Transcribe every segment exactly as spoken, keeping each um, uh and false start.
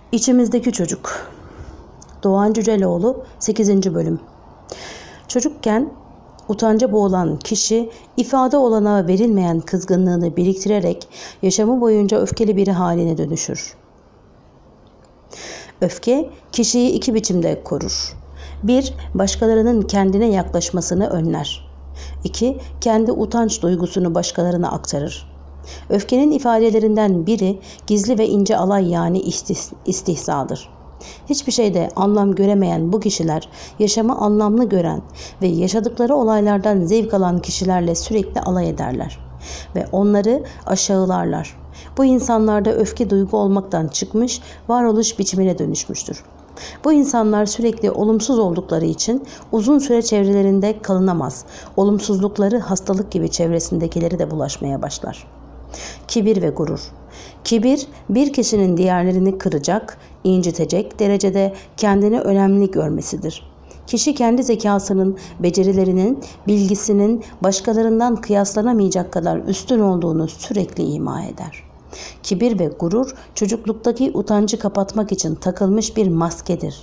İçimizdeki çocuk. Doğan Cüceloğlu sekizinci bölüm. Çocukken utanca boğulan kişi ifade olanağı verilmeyen kızgınlığını biriktirerek yaşamı boyunca öfkeli biri haline dönüşür. Öfke kişiyi iki biçimde korur. bir Başkalarının kendine yaklaşmasını önler. iki Kendi utanç duygusunu başkalarına aktarır. Öfkenin ifadelerinden biri gizli ve ince alay yani istihzadır. Hiçbir şeyde anlam göremeyen bu kişiler yaşamı anlamlı gören ve yaşadıkları olaylardan zevk alan kişilerle sürekli alay ederler ve onları aşağılarlar. Bu insanlarda öfke duygu olmaktan çıkmış, varoluş biçimine dönüşmüştür. Bu insanlar sürekli olumsuz oldukları için uzun süre çevrelerinde kalınamaz. Olumsuzlukları hastalık gibi çevresindekileri de bulaşmaya başlar. Kibir ve gurur. Kibir, bir kişinin diğerlerini kıracak, incitecek derecede kendini önemli görmesidir. Kişi kendi zekasının, becerilerinin, bilgisinin başkalarından kıyaslanamayacak kadar üstün olduğunu sürekli ima eder. Kibir ve gurur, çocukluktaki utancı kapatmak için takılmış bir maskedir.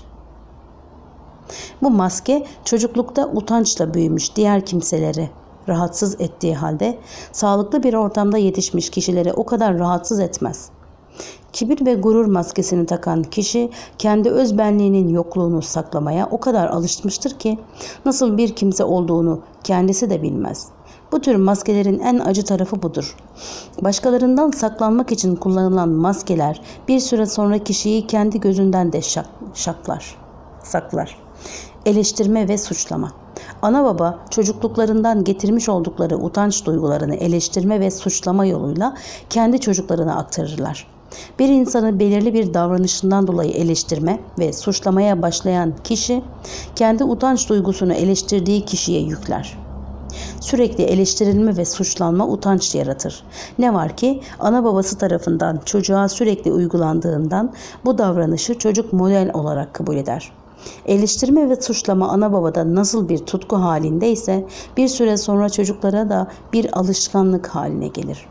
Bu maske, çocuklukta utançla büyümüş diğer kimseleri rahatsız ettiği halde sağlıklı bir ortamda yetişmiş kişileri o kadar rahatsız etmez. Kibir ve gurur maskesini takan kişi kendi özbenliğinin yokluğunu saklamaya o kadar alışmıştır ki nasıl bir kimse olduğunu kendisi de bilmez. Bu tür maskelerin en acı tarafı budur. Başkalarından saklanmak için kullanılan maskeler bir süre sonra kişiyi kendi gözünden de şak, şaklar, saklar. Eleştirme ve suçlama. Ana baba çocukluklarından getirmiş oldukları utanç duygularını eleştirme ve suçlama yoluyla kendi çocuklarına aktarırlar. Bir insanı belirli bir davranışından dolayı eleştirme ve suçlamaya başlayan kişi kendi utanç duygusunu eleştirdiği kişiye yükler. Sürekli eleştirilme ve suçlanma utanç yaratır. Ne var ki ana babası tarafından çocuğa sürekli uygulandığından bu davranışı çocuk model olarak kabul eder. Eleştirme ve suçlama ana babada nasıl bir tutku halindeyse bir süre sonra çocuklara da bir alışkanlık haline gelir.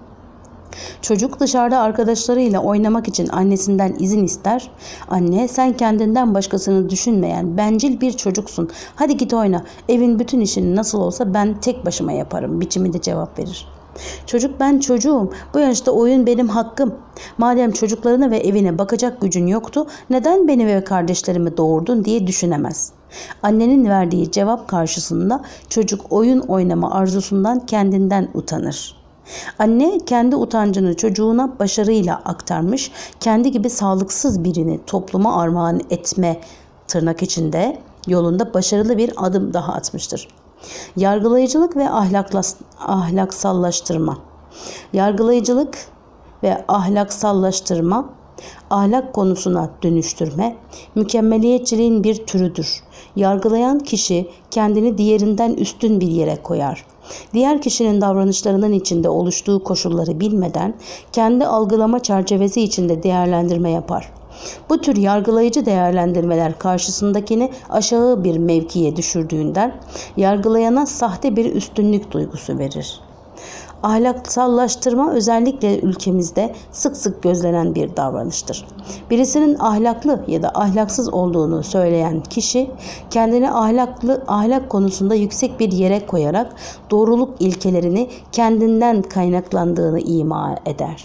Çocuk dışarıda arkadaşlarıyla oynamak için annesinden izin ister. Anne, sen kendinden başkasını düşünmeyen bencil bir çocuksun. Hadi git oyna. Evin bütün işini nasıl olsa ben tek başıma yaparım biçiminde cevap verir. Çocuk, ben çocuğum. Bu yaşta oyun benim hakkım. Madem çocuklarına ve evine bakacak gücün yoktu, neden beni ve kardeşlerimi doğurdun diye düşünemez. Annenin verdiği cevap karşısında çocuk oyun oynama arzusundan kendinden utanır. Anne kendi utancını çocuğuna başarıyla aktarmış, kendi gibi sağlıksız birini topluma armağan etme tırnak içinde yolunda başarılı bir adım daha atmıştır. Yargılayıcılık ve ahlaklas, ahlaksallaştırma. Yargılayıcılık ve ahlaksallaştırma, ahlak konusuna dönüştürme, mükemmeliyetçiliğin bir türüdür. Yargılayan kişi kendini diğerinden üstün bir yere koyar. Diğer kişinin davranışlarının içinde oluştuğu koşulları bilmeden kendi algılama çerçevesi içinde değerlendirme yapar. Bu tür yargılayıcı değerlendirmeler karşısındakini aşağı bir mevkiye düşürdüğünden yargılayana sahte bir üstünlük duygusu verir. Ahlaksallaştırma özellikle ülkemizde sık sık gözlenen bir davranıştır. Birisinin ahlaklı ya da ahlaksız olduğunu söyleyen kişi kendini ahlaklı ahlak konusunda yüksek bir yere koyarak doğruluk ilkelerini kendinden kaynaklandığını ima eder.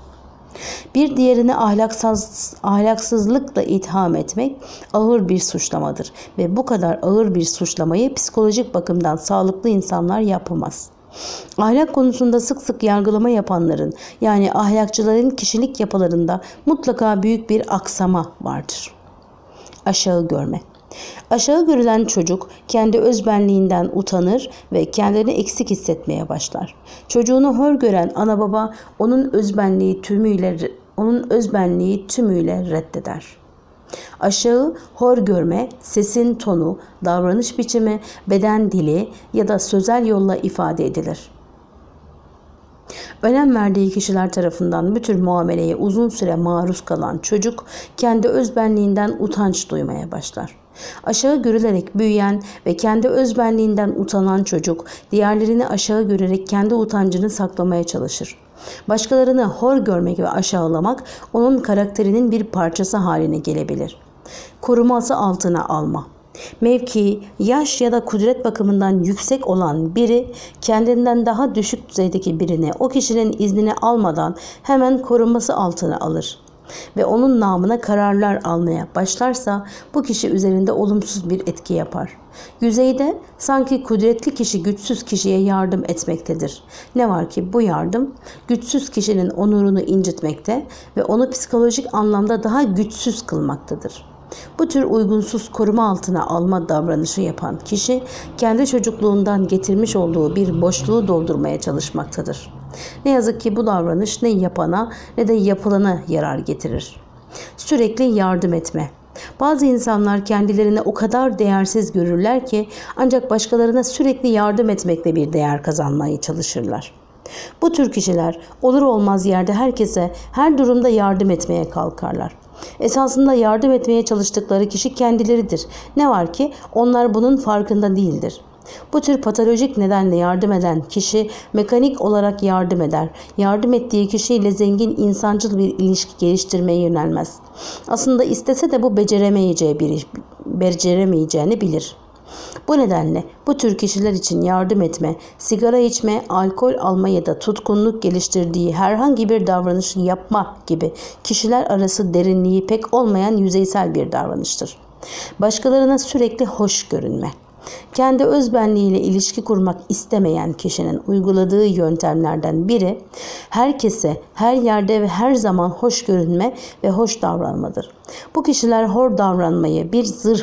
Bir diğerini ahlaksız, ahlaksızlıkla itham etmek ağır bir suçlamadır ve bu kadar ağır bir suçlamayı psikolojik bakımdan sağlıklı insanlar yapamaz. Ahlak konusunda sık sık yargılama yapanların yani ahlakçıların kişilik yapılarında mutlaka büyük bir aksama vardır. Aşağı görme. Aşağı görülen çocuk kendi özbenliğinden utanır ve kendini eksik hissetmeye başlar. Çocuğunu hor gören ana baba onun özbenliği tümüyle onun özbenliği tümüyle reddeder. Aşağı hor görme, sesin tonu, davranış biçimi, beden dili ya da sözel yolla ifade edilir. Önem verdiği kişiler tarafından bu tür muameleye uzun süre maruz kalan çocuk kendi özbenliğinden utanç duymaya başlar. Aşağı görülerek büyüyen ve kendi özbenliğinden utanan çocuk diğerlerini aşağı görerek kendi utancını saklamaya çalışır. Başkalarını hor görmek ve aşağılamak onun karakterinin bir parçası haline gelebilir. Koruması altına alma. Mevki, yaş ya da kudret bakımından yüksek olan biri kendinden daha düşük düzeydeki birini o kişinin iznini almadan hemen koruması altına alır ve onun namına kararlar almaya başlarsa bu kişi üzerinde olumsuz bir etki yapar. Yüzeyde sanki kudretli kişi güçsüz kişiye yardım etmektedir. Ne var ki bu yardım güçsüz kişinin onurunu incitmekte ve onu psikolojik anlamda daha güçsüz kılmaktadır. Bu tür uygunsuz koruma altına alma davranışı yapan kişi kendi çocukluğundan getirmiş olduğu bir boşluğu doldurmaya çalışmaktadır. Ne yazık ki bu davranış ne yapana ne de yapılana yarar getirir. Sürekli yardım etme. Bazı insanlar kendilerini o kadar değersiz görürler ki ancak başkalarına sürekli yardım etmekle bir değer kazanmaya çalışırlar. Bu tür kişiler olur olmaz yerde herkese her durumda yardım etmeye kalkarlar. Esasında yardım etmeye çalıştıkları kişi kendileridir. Ne var ki onlar bunun farkında değildir. Bu tür patolojik nedenle yardım eden kişi mekanik olarak yardım eder. Yardım ettiği kişiyle zengin insancıl bir ilişki geliştirmeye yönelmez. Aslında istese de bu beceremeyeceği bir, beceremeyeceğini bilir. Bu nedenle bu tür kişiler için yardım etme, sigara içme, alkol alma ya da tutkunluk geliştirdiği herhangi bir davranışı yapma gibi kişiler arası derinliği pek olmayan yüzeysel bir davranıştır. Başkalarına sürekli hoş görünme. Kendi özbenliğiyle ilişki kurmak istemeyen kişinin uyguladığı yöntemlerden biri herkese, her yerde ve her zaman hoş görünme ve hoş davranmadır. Bu kişiler hor davranmayı bir zırh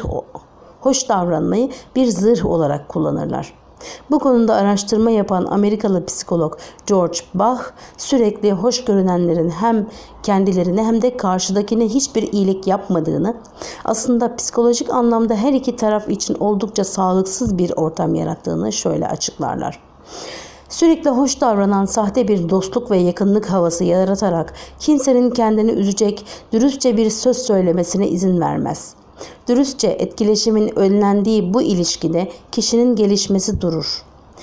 hoş davranmayı bir zırh olarak kullanırlar. Bu konuda araştırma yapan Amerikalı psikolog George Bach sürekli hoş görünenlerin hem kendilerine hem de karşıdakine hiçbir iyilik yapmadığını, aslında psikolojik anlamda her iki taraf için oldukça sağlıksız bir ortam yarattığını şöyle açıklarlar. Sürekli hoş davranan sahte bir dostluk ve yakınlık havası yaratarak kimsenin kendini üzecek, dürüstçe bir söz söylemesine izin vermez. Dürüstçe etkileşimin önlendiği bu ilişkide kişinin gelişmesi durur.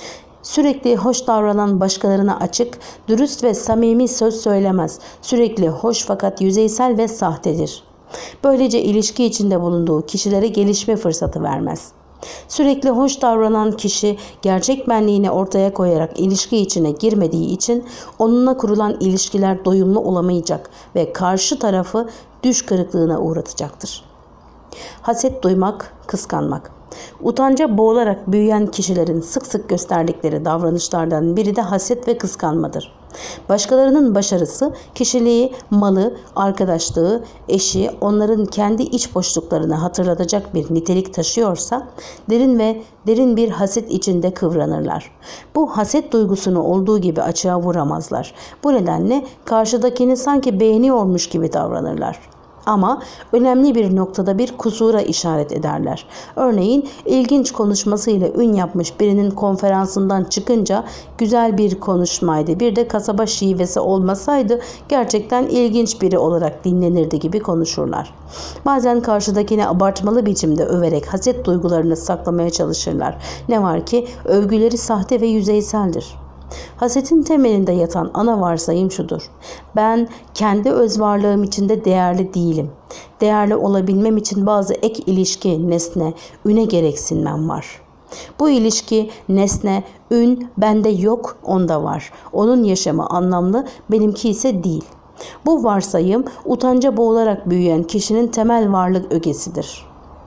Sürekli hoş davranan başkalarına açık, dürüst ve samimi söz söylemez. Sürekli hoş fakat yüzeysel ve sahtedir. Böylece ilişki içinde bulunduğu kişilere gelişme fırsatı vermez. Sürekli hoş davranan kişi gerçek benliğini ortaya koyarak ilişki içine girmediği için onunla kurulan ilişkiler doyumlu olamayacak ve karşı tarafı düş kırıklığına uğratacaktır. Haset duymak, kıskanmak. Utanca boğularak büyüyen kişilerin sık sık gösterdikleri davranışlardan biri de haset ve kıskanmadır. Başkalarının başarısı, kişiliği, malı, arkadaşlığı, eşi onların kendi iç boşluklarını hatırlatacak bir nitelik taşıyorsa derin ve derin bir haset içinde kıvranırlar. Bu haset duygusunu olduğu gibi açığa vuramazlar. Bu nedenle karşıdakini sanki beğeniyormuş gibi davranırlar. Ama önemli bir noktada bir kusura işaret ederler. Örneğin ilginç konuşmasıyla ün yapmış birinin konferansından çıkınca güzel bir konuşmaydı, bir de kasaba şivesi olmasaydı gerçekten ilginç biri olarak dinlenirdi gibi konuşurlar. Bazen karşıdakini abartmalı biçimde överek haset duygularını saklamaya çalışırlar. Ne var ki övgüleri sahte ve yüzeyseldir. Hasetin temelinde yatan ana varsayım şudur: ben kendi öz varlığım içinde değerli değilim. Değerli olabilmem için bazı ek ilişki, nesne, üne gereksinmem var. Bu ilişki, nesne, ün bende yok, onda var. Onun yaşamı anlamlı, benimki ise değil. Bu varsayım utanca boğularak büyüyen kişinin temel varlık ögesidir.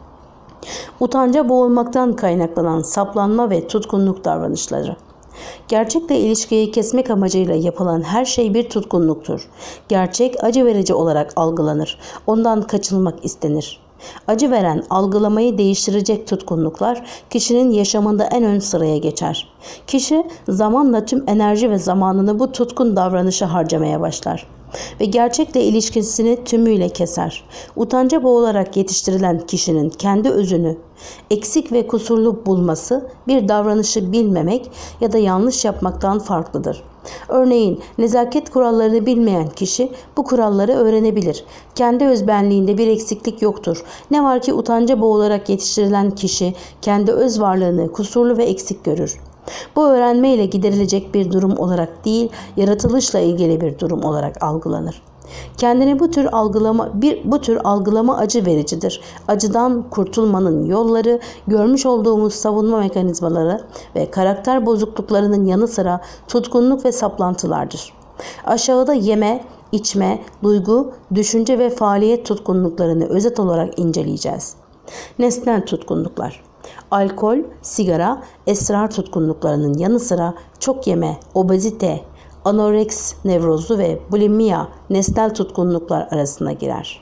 Utanca boğulmaktan kaynaklanan saplanma ve tutkunluk davranışları. Gerçekle ilişkiyi kesmek amacıyla yapılan her şey bir tutkunluktur. Gerçek acı verici olarak algılanır. Ondan kaçınmak istenir. Acı veren, algılamayı değiştirecek tutkunluklar kişinin yaşamında en ön sıraya geçer. Kişi zamanla tüm enerji ve zamanını bu tutkun davranışa harcamaya başlar ve gerçekle ilişkisini tümüyle keser. Utanca boğularak yetiştirilen kişinin kendi özünü eksik ve kusurlu bulması bir davranışı bilmemek ya da yanlış yapmaktan farklıdır. Örneğin nezaket kurallarını bilmeyen kişi bu kuralları öğrenebilir. Kendi özbenliğinde bir eksiklik yoktur. Ne var ki utanca boğularak yetiştirilen kişi kendi öz varlığını kusurlu ve eksik görür. Bu öğrenmeyle giderilecek bir durum olarak değil, yaratılışla ilgili bir durum olarak algılanır. Kendini bu tür algılama bir bu tür algılama acı vericidir. Acıdan kurtulmanın yolları, görmüş olduğumuz savunma mekanizmaları ve karakter bozukluklarının yanı sıra tutkunluk ve saplantılardır. Aşağıda yeme, içme, duygu, düşünce ve faaliyet tutkunluklarını özet olarak inceleyeceğiz. Nesnel tutkunluklar. Alkol, sigara, esrar tutkunluklarının yanı sıra çok yeme, obezite, anoreks nevrozu ve bulimia nesnel tutkunluklar arasına girer.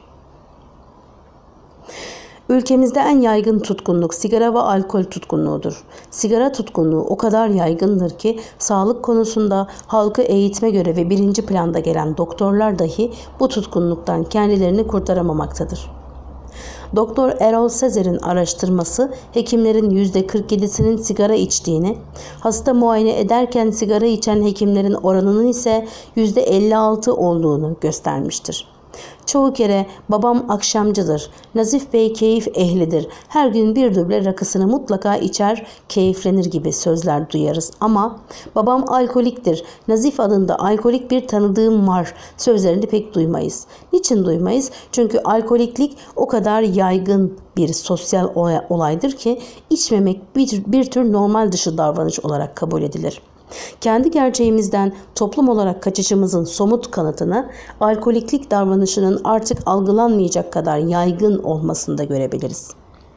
Ülkemizde en yaygın tutkunluk sigara ve alkol tutkunluğudur. Sigara tutkunluğu o kadar yaygındır ki sağlık konusunda halkı eğitme görevi birinci planda gelen doktorlar dahi bu tutkunluktan kendilerini kurtaramamaktadır. Doktor Erol Sezer'in araştırması hekimlerin yüzde kırk yedisinin sigara içtiğini, hasta muayene ederken sigara içen hekimlerin oranının ise yüzde elli altı olduğunu göstermiştir. Çoğu kere babam akşamcıdır, Nazif Bey keyif ehlidir, her gün bir duble rakısını mutlaka içer, keyiflenir gibi sözler duyarız. Ama babam alkoliktir, Nazif adında alkolik bir tanıdığım var sözlerini pek duymayız. Niçin duymayız? Çünkü alkoliklik o kadar yaygın bir sosyal olaydır ki içmemek bir, bir tür normal dışı davranış olarak kabul edilir. Kendi gerçeğimizden toplum olarak kaçışımızın somut kanıtını alkoliklik davranışının artık algılanmayacak kadar yaygın olmasında görebiliriz.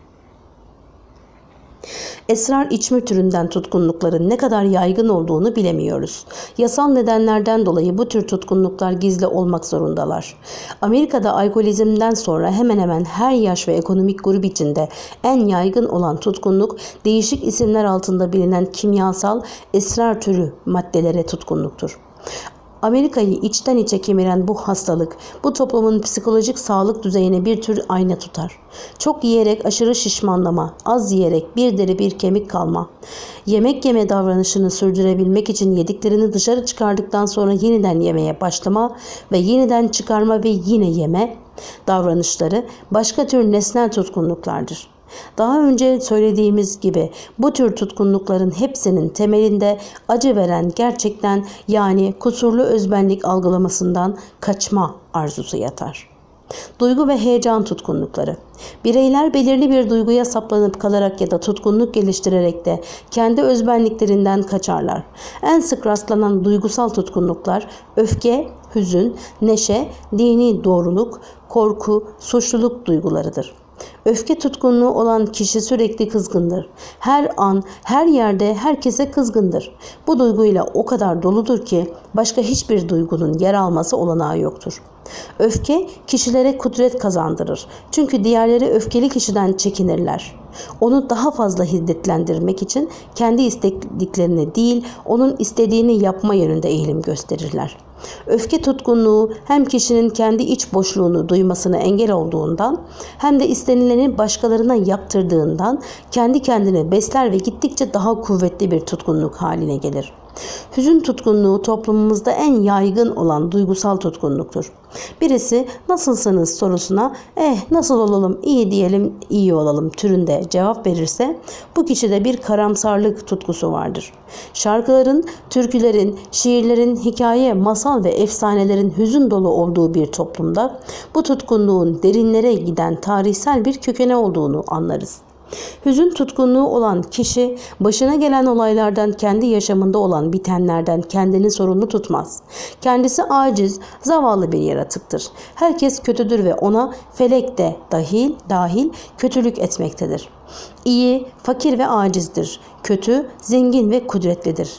Esrar içme türünden tutkunlukların ne kadar yaygın olduğunu bilemiyoruz. Yasal nedenlerden dolayı bu tür tutkunluklar gizli olmak zorundalar. Amerika'da alkolizmden sonra hemen hemen her yaş ve ekonomik grup içinde en yaygın olan tutkunluk değişik isimler altında bilinen kimyasal esrar türü maddelere tutkunluktur. Amerika'yı içten içe kemiren bu hastalık, bu toplumun psikolojik sağlık düzeyine bir tür ayna tutar. Çok yiyerek aşırı şişmanlama, az yiyerek bir deri bir kemik kalma, yemek yeme davranışını sürdürebilmek için yediklerini dışarı çıkardıktan sonra yeniden yemeye başlama ve yeniden çıkarma ve yine yeme davranışları başka tür nesnel tutkunluklardır. Daha önce söylediğimiz gibi bu tür tutkunlukların hepsinin temelinde acı veren gerçekten yani kusurlu özbenlik algılamasından kaçma arzusu yatar. Duygu ve heyecan tutkunlukları. Bireyler belirli bir duyguya saplanıp kalarak ya da tutkunluk geliştirerek de kendi özbenliklerinden kaçarlar. En sık rastlanan duygusal tutkunluklar öfke, hüzün, neşe, dini doğruluk, korku, suçluluk duygularıdır. Öfke tutkunluğu olan kişi sürekli kızgındır. Her an, her yerde herkese kızgındır. Bu duyguyla o kadar doludur ki başka hiçbir duygunun yer alması olanağı yoktur. Öfke kişilere kudret kazandırır. Çünkü diğerleri öfkeli kişiden çekinirler. Onu daha fazla hiddetlendirmek için kendi istediklerini değil, onun istediğini yapma yönünde eğilim gösterirler. Öfke tutkunluğu hem kişinin kendi iç boşluğunu duymasına engel olduğundan hem de istenileni başkalarına yaptırdığından kendi kendini besler ve gittikçe daha kuvvetli bir tutkunluk haline gelir. Hüzün tutkunluğu toplumumuzda en yaygın olan duygusal tutkunluktur. Birisi nasılsınız sorusuna eh nasıl olalım iyi diyelim iyi olalım türünde cevap verirse bu kişide bir karamsarlık tutkusu vardır. Şarkıların, türkülerin, şiirlerin, hikaye, masal ve efsanelerin hüzün dolu olduğu bir toplumda bu tutkunluğun derinlere giden tarihsel bir kökeni olduğunu anlarız. Hüzün tutkunluğu olan kişi başına gelen olaylardan kendi yaşamında olan bitenlerden kendini sorumlu tutmaz. Kendisi aciz, zavallı bir yaratıktır. Herkes kötüdür ve ona felek de dahil, dahil kötülük etmektedir. İyi, fakir ve acizdir. Kötü, zengin ve kudretlidir.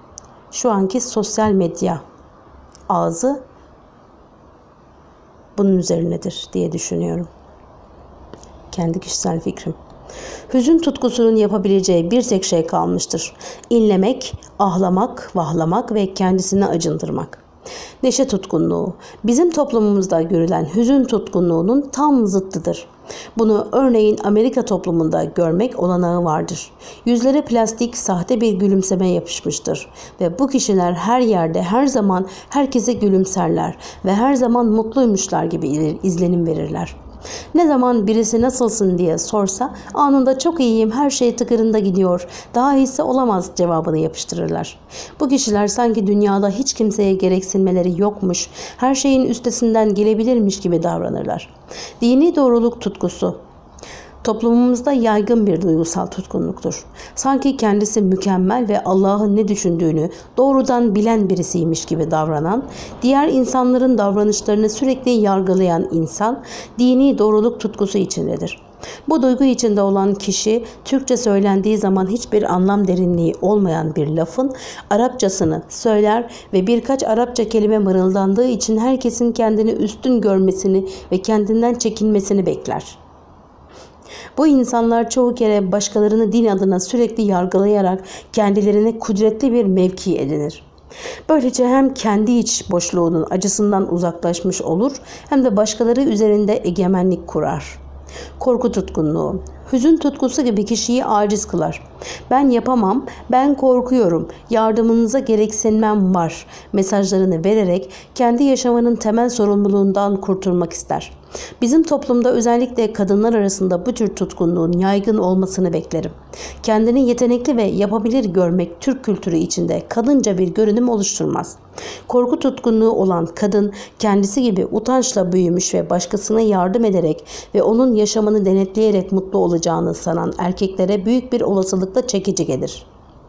Şu anki sosyal medya ağzı bunun üzerinedir diye düşünüyorum. Kendi kişisel fikrim. Hüzün tutkusunun yapabileceği bir tek şey kalmıştır. İnlemek, ahlamak, vahlamak ve kendisini acındırmak. Neşe tutkunluğu, bizim toplumumuzda görülen hüzün tutkunluğunun tam zıttıdır. Bunu örneğin Amerika toplumunda görmek olanağı vardır. Yüzlere plastik, sahte bir gülümseme yapışmıştır. Ve bu kişiler her yerde, her zaman herkese gülümserler ve her zaman mutluymuşlar gibi izlenim verirler. Ne zaman birisi nasılsın diye sorsa anında çok iyiyim, her şey tıkırında gidiyor, daha iyisi olamaz cevabını yapıştırırlar. Bu kişiler sanki dünyada hiç kimseye gereksinmeleri yokmuş, her şeyin üstesinden gelebilirmiş gibi davranırlar. Dini doğruluk tutkusu toplumumuzda yaygın bir duygusal tutkunluktur. Sanki kendisi mükemmel ve Allah'ın ne düşündüğünü doğrudan bilen birisiymiş gibi davranan, diğer insanların davranışlarını sürekli yargılayan insan, dini doğruluk tutkusu içindedir. Bu duygu içinde olan kişi, Türkçe söylendiği zaman hiçbir anlam derinliği olmayan bir lafın Arapçasını söyler ve birkaç Arapça kelime mırıldandığı için herkesin kendini üstün görmesini ve kendinden çekinmesini bekler. Bu insanlar çoğu kere başkalarını din adına sürekli yargılayarak kendilerine kudretli bir mevki edinir. Böylece hem kendi iç boşluğunun acısından uzaklaşmış olur hem de başkaları üzerinde egemenlik kurar. Korku tutkunluğu, hüzün tutkusu gibi kişiyi aciz kılar. Ben yapamam, ben korkuyorum, yardımınıza gereksinmem var mesajlarını vererek kendi yaşamının temel sorumluluğundan kurtulmak ister. Bizim toplumda özellikle kadınlar arasında bu tür tutkunluğun yaygın olmasını beklerim. Kendini yetenekli ve yapabilir görmek Türk kültürü içinde kadınca bir görünüm oluşturmaz. Korku tutkunluğu olan kadın kendisi gibi utançla büyümüş ve başkasına yardım ederek ve onun yaşamını denetleyerek mutlu olacağını sanan erkeklere büyük bir olasılıkla çekici gelir.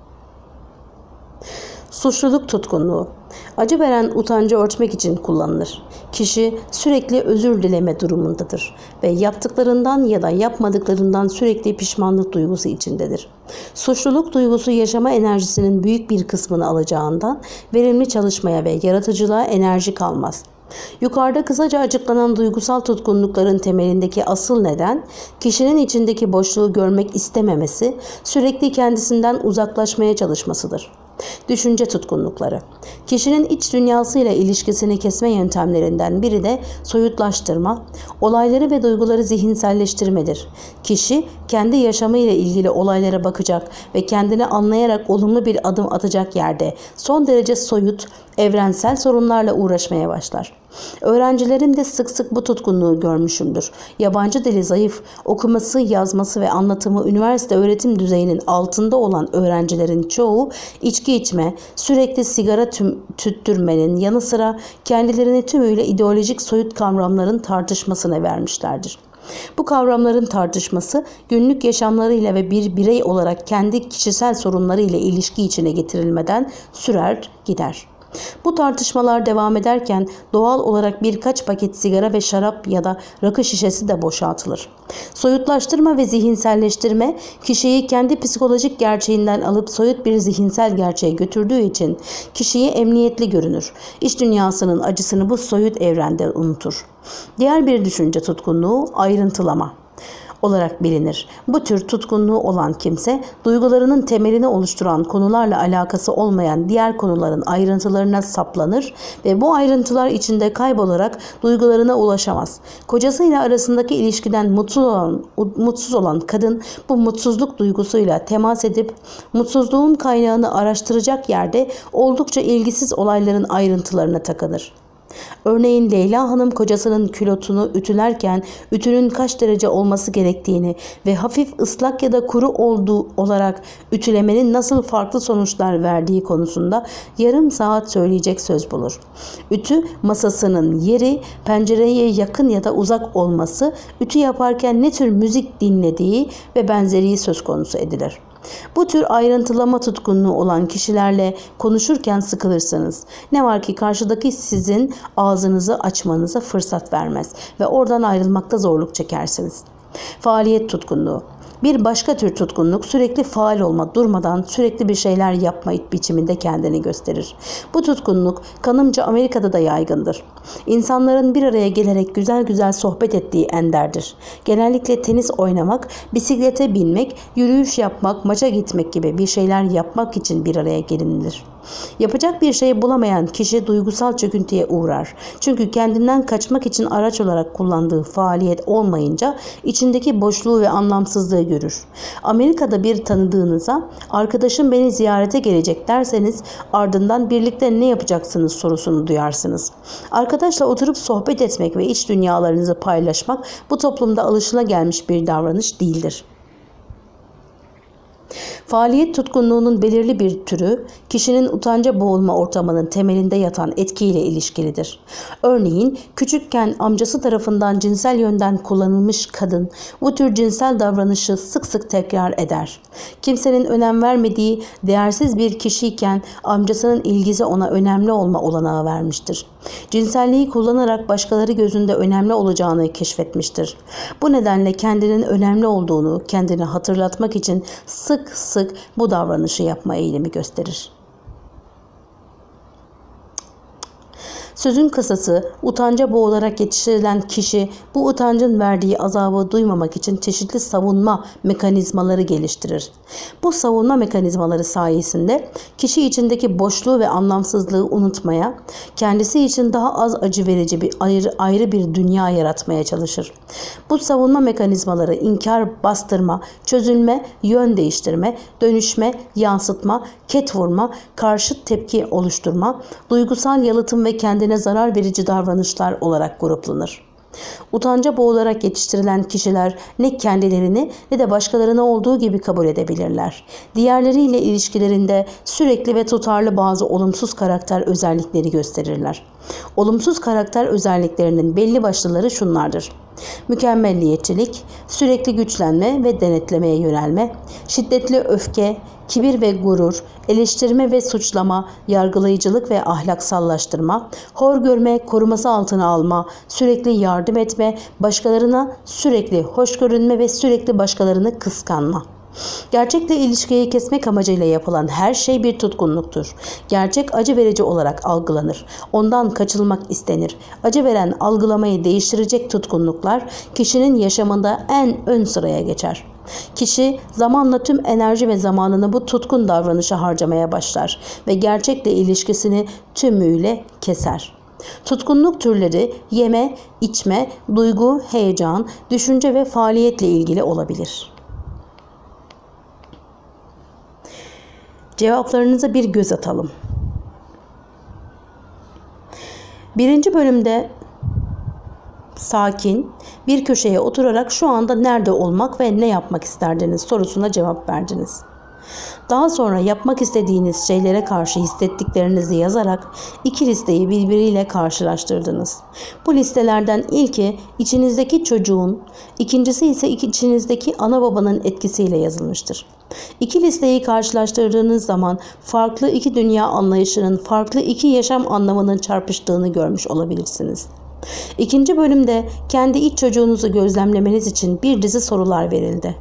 Suçluluk tutkunluğu, acı veren utancı örtmek için kullanılır. Kişi sürekli özür dileme durumundadır ve yaptıklarından ya da yapmadıklarından sürekli pişmanlık duygusu içindedir. Suçluluk duygusu yaşama enerjisinin büyük bir kısmını alacağından verimli çalışmaya ve yaratıcılığa enerji kalmaz. Yukarıda kısaca açıklanan duygusal tutkunlukların temelindeki asıl neden, kişinin içindeki boşluğu görmek istememesi, sürekli kendisinden uzaklaşmaya çalışmasıdır. Düşünce tutkunlukları. Kişinin iç dünyasıyla ilişkisini kesme yöntemlerinden biri de soyutlaştırma, olayları ve duyguları zihinselleştirmedir. Kişi kendi yaşamıyla ilgili olaylara bakacak ve kendini anlayarak olumlu bir adım atacak yerde son derece soyut, evrensel sorunlarla uğraşmaya başlar. Öğrencilerim de sık sık bu tutkunluğu görmüşümdür. Yabancı dili zayıf, okuması, yazması ve anlatımı üniversite öğretim düzeyinin altında olan öğrencilerin çoğu içki içme, sürekli sigara tüm, tüttürmenin yanı sıra kendilerini tümüyle ideolojik soyut kavramların tartışmasına vermişlerdir. Bu kavramların tartışması günlük yaşamlarıyla ve bir birey olarak kendi kişisel sorunlarıyla ilişki içine getirilmeden sürer gider. Bu tartışmalar devam ederken doğal olarak birkaç paket sigara ve şarap ya da rakı şişesi de boşaltılır. Soyutlaştırma ve zihinselleştirme kişiyi kendi psikolojik gerçeğinden alıp soyut bir zihinsel gerçeğe götürdüğü için kişiyi emniyetli görünür. İç dünyasının acısını bu soyut evrende unutur. Diğer bir düşünce tutkunluğu ayrıntılama olarak bilinir. Bu tür tutkunluğu olan kimse duygularının temelini oluşturan konularla alakası olmayan diğer konuların ayrıntılarına saplanır ve bu ayrıntılar içinde kaybolarak duygularına ulaşamaz. Kocasıyla arasındaki ilişkiden mutsuz olan, mutsuz olan kadın bu mutsuzluk duygusuyla temas edip mutsuzluğun kaynağını araştıracak yerde oldukça ilgisiz olayların ayrıntılarına takılır. Örneğin Leyla Hanım kocasının külotunu ütülerken ütünün kaç derece olması gerektiğini ve hafif ıslak ya da kuru olduğu olarak ütülemenin nasıl farklı sonuçlar verdiği konusunda yarım saat söyleyecek söz bulur. Ütü masasının yeri, pencereye yakın ya da uzak olması, ütü yaparken ne tür müzik dinlediği ve benzeri söz konusu edilir. Bu tür ayrıntılama tutkunluğu olan kişilerle konuşurken sıkılırsınız. Ne var ki karşıdaki sizin ağzınızı açmanıza fırsat vermez ve oradan ayrılmakta zorluk çekersiniz. Faaliyet tutkunluğu. Bir başka tür tutkunluk sürekli faal olma, durmadan sürekli bir şeyler yapma biçiminde kendini gösterir. Bu tutkunluk kanımca Amerika'da da yaygındır. İnsanların bir araya gelerek güzel güzel sohbet ettiği enderdir. Genellikle tenis oynamak, bisiklete binmek, yürüyüş yapmak, maça gitmek gibi bir şeyler yapmak için bir araya gelinilir. Yapacak bir şey bulamayan kişi duygusal çöküntüye uğrar. Çünkü kendinden kaçmak için araç olarak kullandığı faaliyet olmayınca içindeki boşluğu ve anlamsızlığı görür. Amerika'da bir tanıdığınıza "Arkadaşım beni ziyarete gelecek" derseniz ardından "Birlikte ne yapacaksınız?" sorusunu duyarsınız. Arkadaşla oturup sohbet etmek ve iç dünyalarınızı paylaşmak bu toplumda alışılagelmiş bir davranış değildir. Faaliyet tutkunluğunun belirli bir türü, kişinin utanca boğulma ortamının temelinde yatan etkiyle ilişkilidir. Örneğin, küçükken amcası tarafından cinsel yönden kullanılmış kadın, bu tür cinsel davranışı sık sık tekrar eder. Kimsenin önem vermediği değersiz bir kişiyken amcasının ilgisi ona önemli olma olanağı vermiştir. Cinselliği kullanarak başkaları gözünde önemli olacağını keşfetmiştir. Bu nedenle kendinin önemli olduğunu kendine hatırlatmak için sık sık bu davranışı yapma eğilimi gösterir. Sözün kısası, utanca boğularak yetiştirilen kişi bu utancın verdiği azabı duymamak için çeşitli savunma mekanizmaları geliştirir. Bu savunma mekanizmaları sayesinde kişi içindeki boşluğu ve anlamsızlığı unutmaya, kendisi için daha az acı verici bir ayrı, ayrı bir dünya yaratmaya çalışır. Bu savunma mekanizmaları inkar, bastırma, çözülme, yön değiştirme, dönüşme, yansıtma, ket vurma, karşıt tepki oluşturma, duygusal yalıtım ve kendine zarar verici davranışlar olarak gruplanır. Utanca boğularak yetiştirilen kişiler ne kendilerini ne de başkalarını olduğu gibi kabul edebilirler. Diğerleriyle ilişkilerinde sürekli ve tutarlı bazı olumsuz karakter özellikleri gösterirler. Olumsuz karakter özelliklerinin belli başlıları şunlardır: mükemmelliyetçilik, sürekli güçlenme ve denetlemeye yönelme, şiddetli öfke, kibir ve gurur, eleştirme ve suçlama, yargılayıcılık ve ahlaksallaştırma, hor görme, koruması altına alma, sürekli yardım etme, başkalarına sürekli hoş görünme ve sürekli başkalarını kıskanma. Gerçekle ilişkiyi kesmek amacıyla yapılan her şey bir tutkunluktur. Gerçek acı verici olarak algılanır. Ondan kaçılmak istenir. Acı veren algılamayı değiştirecek tutkunluklar kişinin yaşamında en ön sıraya geçer. Kişi zamanla tüm enerji ve zamanını bu tutkun davranışa harcamaya başlar ve gerçekle ilişkisini tümüyle keser. Tutkunluk türleri yeme, içme, duygu, heyecan, düşünce ve faaliyetle ilgili olabilir. Cevaplarınıza bir göz atalım. Birinci bölümde sakin bir köşeye oturarak şu anda nerede olmak ve ne yapmak isterdiniz sorusuna cevap verdiniz. Daha sonra yapmak istediğiniz şeylere karşı hissettiklerinizi yazarak iki listeyi birbiriyle karşılaştırdınız. Bu listelerden ilki içinizdeki çocuğun, ikincisi ise içinizdeki ana babanın etkisiyle yazılmıştır. İki listeyi karşılaştırdığınız zaman farklı iki dünya anlayışının, farklı iki yaşam anlamının çarpıştığını görmüş olabilirsiniz. İkinci bölümde kendi iç çocuğunuzu gözlemlemeniz için bir dizi sorular verildi.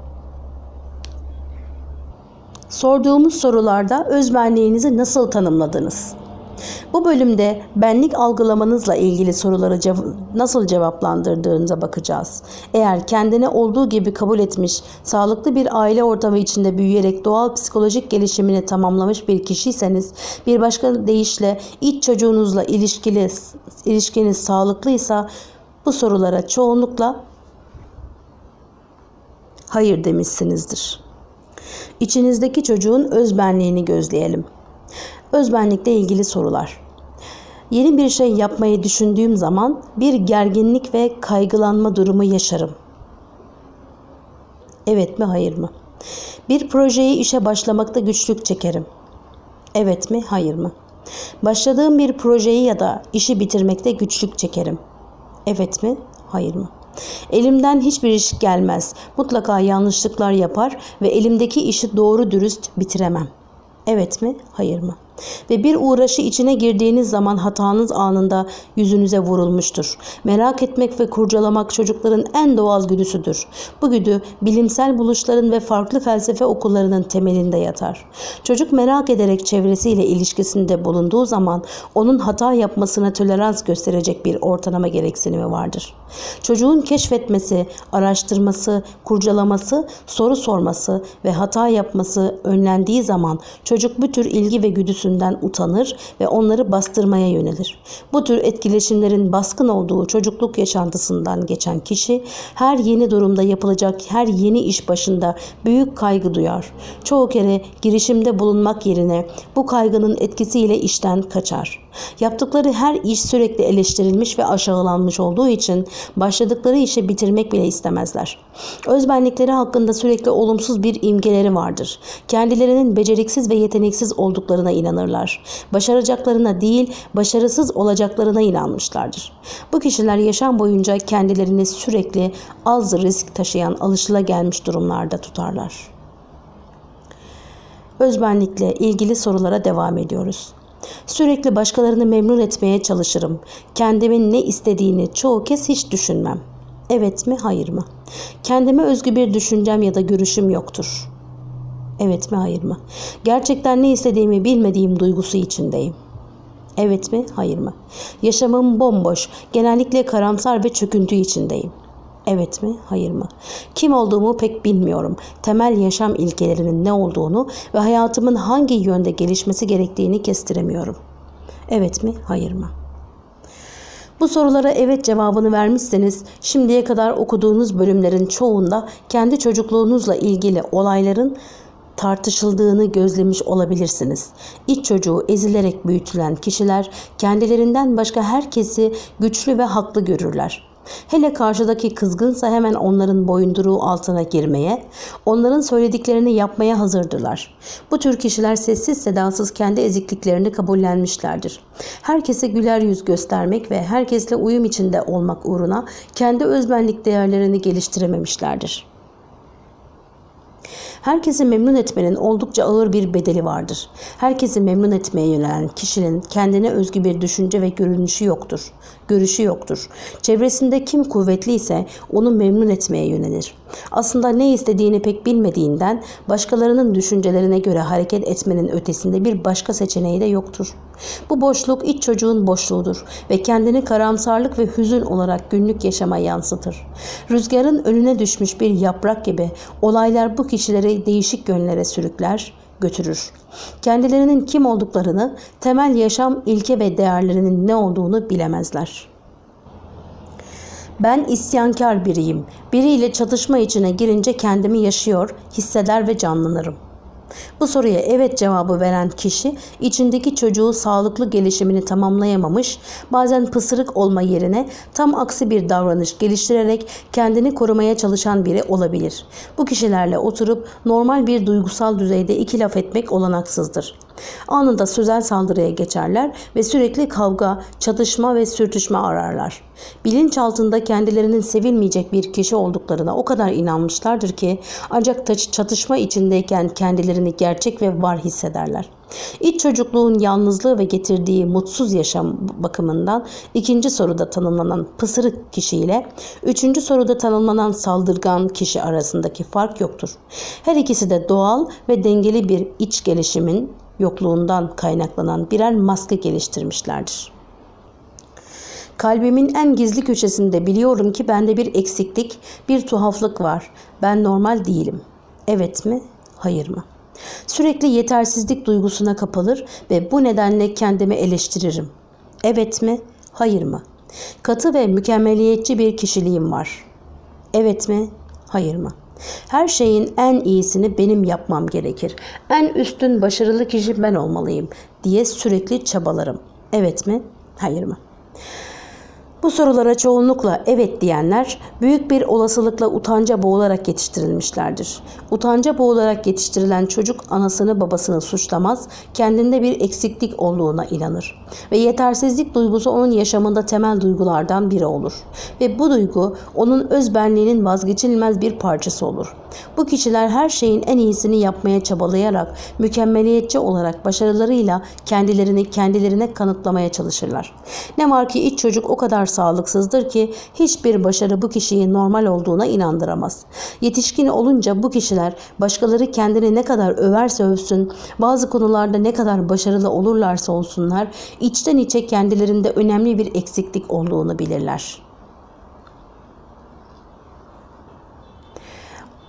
Sorduğumuz sorularda özbenliğinizi nasıl tanımladınız? Bu bölümde benlik algılamanızla ilgili soruları cev- nasıl cevaplandırdığınıza bakacağız. Eğer kendini olduğu gibi kabul etmiş, sağlıklı bir aile ortamı içinde büyüyerek doğal psikolojik gelişimini tamamlamış bir kişiyseniz, bir başka deyişle iç çocuğunuzla ilişkili, ilişkiniz sağlıklıysa bu sorulara çoğunlukla hayır demişsinizdir. İçinizdeki çocuğun özbenliğini gözleyelim. Özbenlikle ilgili sorular. Yeni bir şey yapmayı düşündüğüm zaman bir gerginlik ve kaygılanma durumu yaşarım. Evet mi, hayır mı? Bir projeyi işe başlamakta güçlük çekerim. Evet mi, hayır mı? Başladığım bir projeyi ya da işi bitirmekte güçlük çekerim. Evet mi, hayır mı? Elimden hiçbir iş gelmez. Mutlaka yanlışlıklar yapar ve elimdeki işi doğru dürüst bitiremem. Evet mi, hayır mı? Ve bir uğraşı içine girdiğiniz zaman hatanız anında yüzünüze vurulmuştur. Merak etmek ve kurcalamak çocukların en doğal güdüsüdür. Bu güdü bilimsel buluşların ve farklı felsefe okullarının temelinde yatar. Çocuk merak ederek çevresiyle ilişkisinde bulunduğu zaman onun hata yapmasına tolerans gösterecek bir ortalama gereksinimi vardır. Çocuğun keşfetmesi, araştırması, kurcalaması, soru sorması ve hata yapması önlendiği zaman çocuk bu tür ilgi ve güdüsünü örgütünden utanır ve onları bastırmaya yönelir. Bu tür etkileşimlerin baskın olduğu çocukluk yaşantısından geçen kişi her yeni durumda yapılacak her yeni iş başında büyük kaygı duyar. Çoğu kere girişimde bulunmak yerine bu kaygının etkisiyle işten kaçar. Yaptıkları her iş sürekli eleştirilmiş ve aşağılanmış olduğu için başladıkları işi bitirmek bile istemezler. Özbenlikleri hakkında sürekli olumsuz bir imgeleri vardır. Kendilerinin beceriksiz ve yeteneksiz olduklarına inanırlar. Başaracaklarına değil, başarısız olacaklarına inanmışlardır. Bu kişiler yaşam boyunca kendilerini sürekli az risk taşıyan alışılagelmiş durumlarda tutarlar. Özbenlikle ilgili sorulara devam ediyoruz. Sürekli başkalarını memnun etmeye çalışırım. Kendimin ne istediğini çoğu kez hiç düşünmem. Evet mi, hayır mı? Kendime özgü bir düşüncem ya da görüşüm yoktur. Evet mi, hayır mı? Gerçekten ne istediğimi bilmediğim duygusu içindeyim. Evet mi, hayır mı? Yaşamım bomboş, genellikle karamsar ve çöküntü içindeyim. Evet mi, hayır mı? Kim olduğumu pek bilmiyorum. Temel yaşam ilkelerinin ne olduğunu ve hayatımın hangi yönde gelişmesi gerektiğini kestiremiyorum. Evet mi, hayır mı? Bu sorulara evet cevabını vermişseniz şimdiye kadar okuduğunuz bölümlerin çoğunda kendi çocukluğunuzla ilgili olayların tartışıldığını gözlemiş olabilirsiniz. İç çocuğu ezilerek büyütülen kişiler kendilerinden başka herkesi güçlü ve haklı görürler. Hele karşıdaki kızgınsa hemen onların boyunduruğu altına girmeye, onların söylediklerini yapmaya hazırdırlar. Bu tür kişiler sessiz sedasız kendi ezikliklerini kabullenmişlerdir. Herkese güler yüz göstermek ve herkesle uyum içinde olmak uğruna kendi özbenlik değerlerini geliştirememişlerdir. Herkesi memnun etmenin oldukça ağır bir bedeli vardır. Herkesi memnun etmeye yönelen kişinin kendine özgü bir düşünce ve görünüşü yoktur. Görüşü yoktur. Çevresinde kim kuvvetliyse onu memnun etmeye yönelir. Aslında ne istediğini pek bilmediğinden başkalarının düşüncelerine göre hareket etmenin ötesinde bir başka seçeneği de yoktur. Bu boşluk iç çocuğun boşluğudur ve kendini karamsarlık ve hüzün olarak günlük yaşama yansıtır. Rüzgarın önüne düşmüş bir yaprak gibi olaylar bu kişileri değişik yönlere sürükler, götürür. Kendilerinin kim olduklarını, temel yaşam ilke ve değerlerinin ne olduğunu bilemezler. Ben isyankar biriyim. Biriyle çatışma içine girince kendimi yaşıyor, hisseder ve canlanırım. Bu soruya evet cevabı veren kişi içindeki çocuğu sağlıklı gelişimini tamamlayamamış, bazen pısırık olma yerine tam aksi bir davranış geliştirerek kendini korumaya çalışan biri olabilir. Bu kişilerle oturup normal bir duygusal düzeyde iki laf etmek olanaksızdır. Anında sözel saldırıya geçerler ve sürekli kavga, çatışma ve sürtüşme ararlar. Bilinçaltında kendilerinin sevilmeyecek bir kişi olduklarına o kadar inanmışlardır ki ancak çatışma içindeyken kendilerini gerçek ve var hissederler. İç çocukluğun yalnızlığı ve getirdiği mutsuz yaşam bakımından ikinci soruda tanımlanan pısırık kişiyle üçüncü soruda tanımlanan saldırgan kişi arasındaki fark yoktur. Her ikisi de doğal ve dengeli bir iç gelişimin yokluğundan kaynaklanan birer maske geliştirmişlerdir. Kalbimin en gizli köşesinde biliyorum ki bende bir eksiklik, bir tuhaflık var. Ben normal değilim. Evet mi? Hayır mı? Sürekli yetersizlik duygusuna kapılır ve bu nedenle kendimi eleştiririm. Evet mi? Hayır mı? Katı ve mükemmeliyetçi bir kişiliğim var. Evet mi? Hayır mı? Her şeyin en iyisini benim yapmam gerekir. En üstün başarılı kişi ben olmalıyım diye sürekli çabalarım. Evet mi? Hayır mı? Bu sorulara çoğunlukla evet diyenler büyük bir olasılıkla utanca boğularak yetiştirilmişlerdir. Utanca boğularak yetiştirilen çocuk anasını babasını suçlamaz, kendinde bir eksiklik olduğuna inanır. Ve yetersizlik duygusu onun yaşamında temel duygulardan biri olur. Ve bu duygu onun özbenliğinin vazgeçilmez bir parçası olur. Bu kişiler her şeyin en iyisini yapmaya çabalayarak, mükemmeliyetçi olarak başarılarıyla kendilerini kendilerine kanıtlamaya çalışırlar. Ne var ki iç çocuk o kadar sağlıksızdır ki hiçbir başarı bu kişiyi normal olduğuna inandıramaz. Yetişkin olunca bu kişiler başkaları kendini ne kadar överse övsün, bazı konularda ne kadar başarılı olurlarsa olsunlar, içten içe kendilerinde önemli bir eksiklik olduğunu bilirler.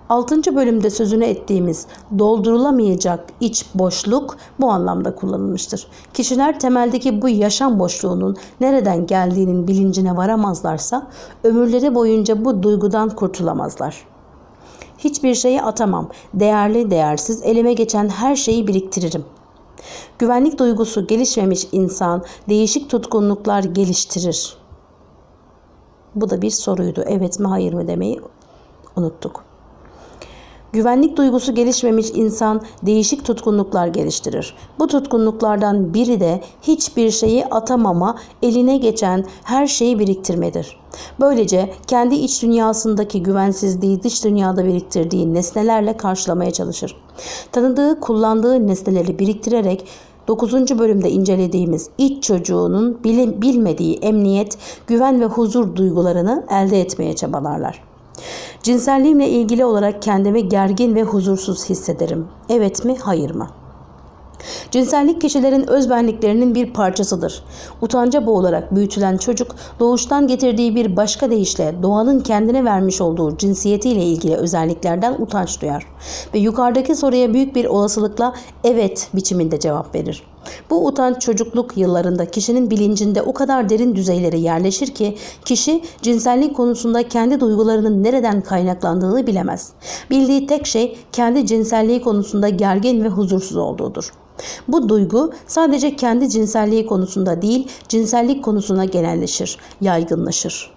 altıncı bölümde sözünü ettiğimiz doldurulamayacak iç boşluk bu anlamda kullanılmıştır. Kişiler temeldeki bu yaşam boşluğunun nereden geldiğinin bilincine varamazlarsa ömürleri boyunca bu duygudan kurtulamazlar. Hiçbir şeyi atamam. Değerli değersiz elime geçen her şeyi biriktiririm. Güvenlik duygusu gelişmemiş insan değişik tutkunluklar geliştirir. Bu da bir soruydu. Evet mi hayır mı demeyi unuttuk. Güvenlik duygusu gelişmemiş insan değişik tutkunluklar geliştirir. Bu tutkunluklardan biri de hiçbir şeyi atamama, eline geçen her şeyi biriktirmedir. Böylece kendi iç dünyasındaki güvensizliği dış dünyada biriktirdiği nesnelerle karşılamaya çalışır. Tanıdığı, kullandığı nesneleri biriktirerek dokuzuncu bölümde incelediğimiz iç çocuğunun bilmediği emniyet, güven ve huzur duygularını elde etmeye çabalarlar. Cinselliğimle ilgili olarak kendimi gergin ve huzursuz hissederim. Evet mi, hayır mı? Cinsellik kişilerin özbenliklerinin bir parçasıdır. Utanca boğularak büyütülen çocuk doğuştan getirdiği bir başka deyişle doğanın kendine vermiş olduğu cinsiyetiyle ilgili özelliklerden utanç duyar ve yukarıdaki soruya büyük bir olasılıkla evet biçiminde cevap verir. Bu utanç çocukluk yıllarında kişinin bilincinde o kadar derin düzeylere yerleşir ki kişi cinsellik konusunda kendi duygularının nereden kaynaklandığını bilemez. Bildiği tek şey kendi cinselliği konusunda gergin ve huzursuz olduğudur. Bu duygu sadece kendi cinselliği konusunda değil, cinsellik konusuna genelleşir, yaygınlaşır.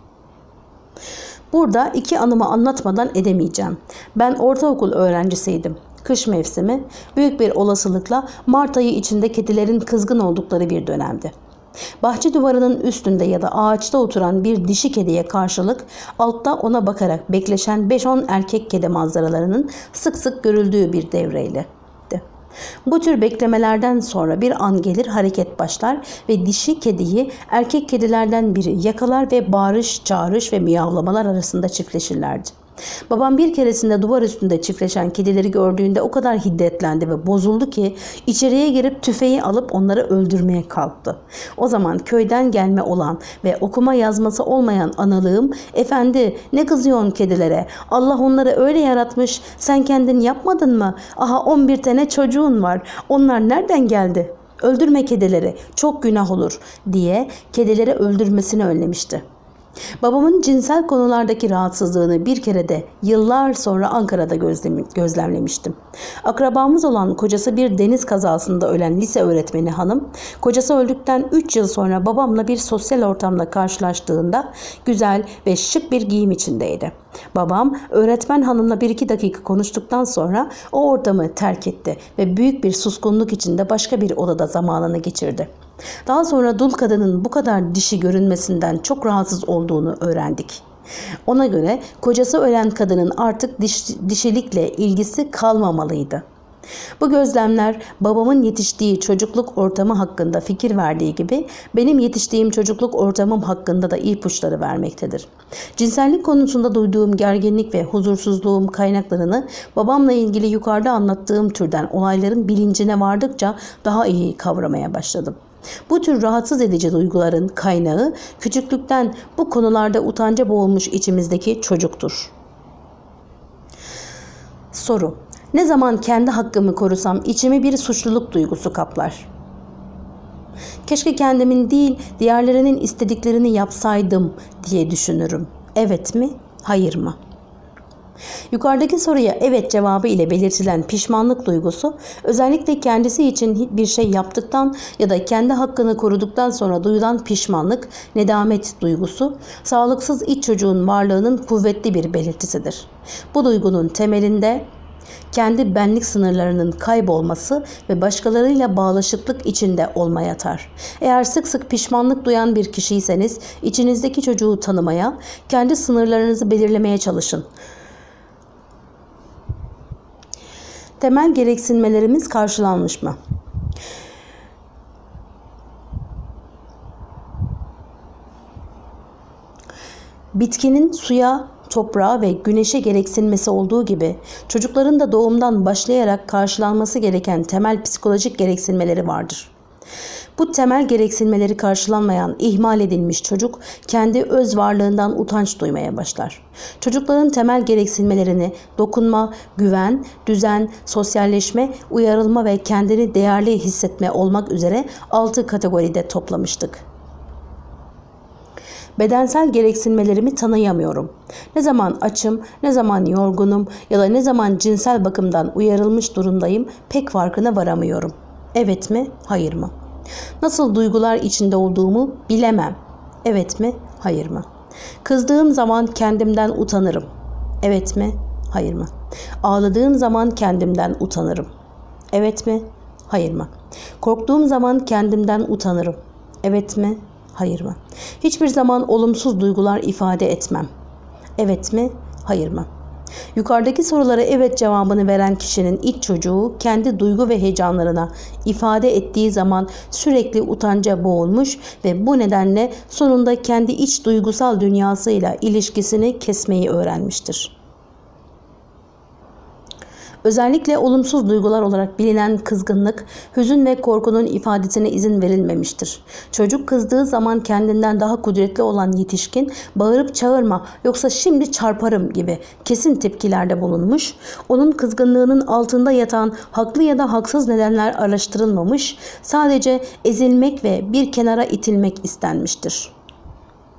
Burada iki anımı anlatmadan edemeyeceğim. Ben ortaokul öğrencisiydim. Kış mevsimi büyük bir olasılıkla Mart ayı içinde kedilerin kızgın oldukları bir dönemdi. Bahçe duvarının üstünde ya da ağaçta oturan bir dişi kediye karşılık altta ona bakarak bekleşen beş on erkek kedi manzaralarının sık sık görüldüğü bir devreydi. Bu tür beklemelerden sonra bir an gelir hareket başlar ve dişi kediyi erkek kedilerden biri yakalar ve bağırış, çağırış ve miyavlamalar arasında çiftleşirlerdi. Babam bir keresinde duvar üstünde çiftleşen kedileri gördüğünde o kadar hiddetlendi ve bozuldu ki içeriye girip tüfeği alıp onları öldürmeye kalktı. O zaman köyden gelme olan ve okuma yazması olmayan analığım, "Efendi, ne kızıyorsun kedilere? Allah onları öyle yaratmış, sen kendin yapmadın mı? Aha on bir tane çocuğun var, onlar nereden geldi? Öldürme kedileri, çok günah olur," diye kedileri öldürmesini önlemişti. Babamın cinsel konulardaki rahatsızlığını bir kere de yıllar sonra Ankara'da gözlemlemiştim. Akrabamız olan kocası bir deniz kazasında ölen lise öğretmeni hanım, kocası öldükten üç yıl sonra babamla bir sosyal ortamda karşılaştığında güzel ve şık bir giyim içindeydi. Babam öğretmen hanımla bir iki dakika konuştuktan sonra o ortamı terk etti ve büyük bir suskunluk içinde başka bir odada zamanını geçirdi. Daha sonra dul kadının bu kadar dişi görünmesinden çok rahatsız olduğunu öğrendik. Ona göre kocası ölen kadının artık diş, dişilikle ilgisi kalmamalıydı. Bu gözlemler babamın yetiştiği çocukluk ortamı hakkında fikir verdiği gibi benim yetiştiğim çocukluk ortamım hakkında da ipuçları vermektedir. Cinsellik konusunda duyduğum gerginlik ve huzursuzluğum kaynaklarını babamla ilgili yukarıda anlattığım türden olayların bilincine vardıkça daha iyi kavramaya başladım. Bu tür rahatsız edici duyguların kaynağı küçüklükten bu konularda utanca boğulmuş içimizdeki çocuktur. Soru: ne zaman kendi hakkımı korusam içimi bir suçluluk duygusu kaplar. Keşke kendimin değil diğerlerinin istediklerini yapsaydım diye düşünürüm. Evet mi, hayır mı? Yukarıdaki soruya evet cevabı ile belirtilen pişmanlık duygusu, özellikle kendisi için bir şey yaptıktan ya da kendi hakkını koruduktan sonra duyulan pişmanlık, nedamet duygusu, sağlıksız iç çocuğun varlığının kuvvetli bir belirtisidir. Bu duygunun temelinde kendi benlik sınırlarının kaybolması ve başkalarıyla bağlaşıklık içinde olma yatar. Eğer sık sık pişmanlık duyan bir kişiyseniz, içinizdeki çocuğu tanımaya, kendi sınırlarınızı belirlemeye çalışın. Temel gereksinmelerimiz karşılanmış mı? Bitkinin suya, toprağa ve güneşe gereksinmesi olduğu gibi çocukların da doğumdan başlayarak karşılanması gereken temel psikolojik gereksinmeleri vardır. Bu temel gereksinmeleri karşılanmayan, ihmal edilmiş çocuk kendi öz varlığından utanç duymaya başlar. Çocukların temel gereksinmelerini dokunma, güven, düzen, sosyalleşme, uyarılma ve kendini değerli hissetme olmak üzere altı kategoride toplamıştık. Bedensel gereksinmelerimi tanıyamıyorum. Ne zaman açım, ne zaman yorgunum ya da ne zaman cinsel bakımdan uyarılmış durumdayım pek farkına varamıyorum. Evet mi, hayır mı? Nasıl duygular içinde olduğumu bilemem. Evet mi, hayır mı? Kızdığım zaman kendimden utanırım. Evet mi, hayır mı? Ağladığım zaman kendimden utanırım. Evet mi, hayır mı? Korktuğum zaman kendimden utanırım. Evet mi, hayır mı? Hiçbir zaman olumsuz duygular ifade etmem. Evet mi, hayır mı? Yukarıdaki sorulara evet cevabını veren kişinin iç çocuğu kendi duygu ve heyecanlarına ifade ettiği zaman sürekli utanca boğulmuş ve bu nedenle sonunda kendi iç duygusal dünyasıyla ilişkisini kesmeyi öğrenmiştir. Özellikle olumsuz duygular olarak bilinen kızgınlık, hüzün ve korkunun ifadesine izin verilmemiştir. Çocuk kızdığı zaman kendinden daha kudretli olan yetişkin, bağırıp çağırma yoksa şimdi çarparım gibi kesin tepkilerde bulunmuş, onun kızgınlığının altında yatan haklı ya da haksız nedenler araştırılmamış, sadece ezilmek ve bir kenara itilmek istenmiştir.